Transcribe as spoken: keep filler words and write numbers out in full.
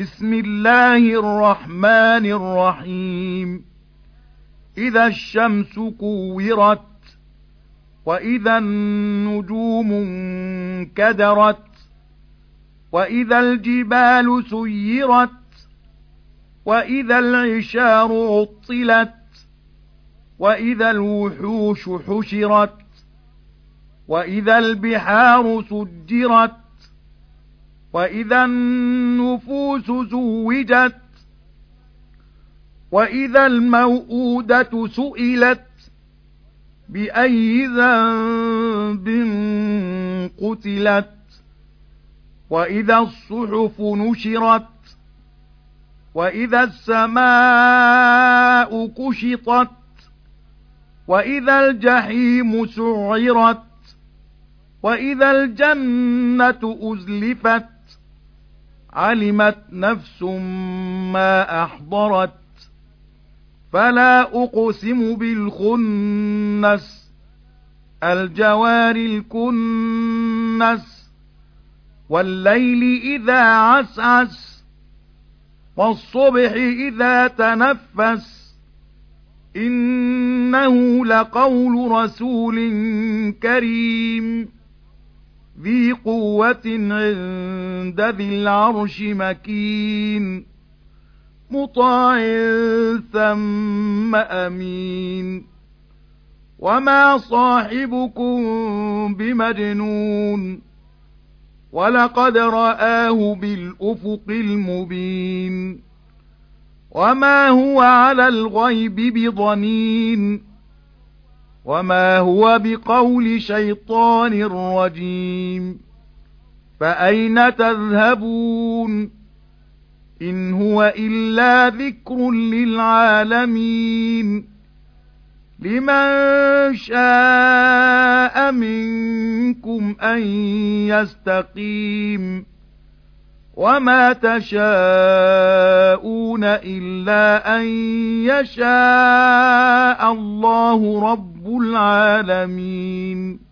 بسم الله الرحمن الرحيم إذا الشمس كورت وإذا النجوم انكدرت وإذا الجبال سيرت وإذا العشار عطلت وإذا الوحوش حشرت وإذا البحار سجرت وإذا النفوس زوجت وإذا الموءودة سئلت بأي ذنب قتلت وإذا الصحف نشرت وإذا السماء كشطت وإذا الجحيم سعرت وإذا الجنة أزلفت علمت نفس ما أحضرت فلا أقسم بالخنس الجوار الكنس والليل إذا عسعس والصبح إذا تنفس إنه لقول رسول كريم ذي قوة عند ذي العرش مكين مطاع ثم أمين وما صاحبكم بمجنون ولقد رآه بالأفق المبين وما هو على الغيب بضنين وما هو بقول شيطان رجيم فأين تذهبون إن هو إلا ذكر للعالمين لمن شاء منكم أن يستقيم وما تشاءون إلا أن يشاء الله رب العالمين.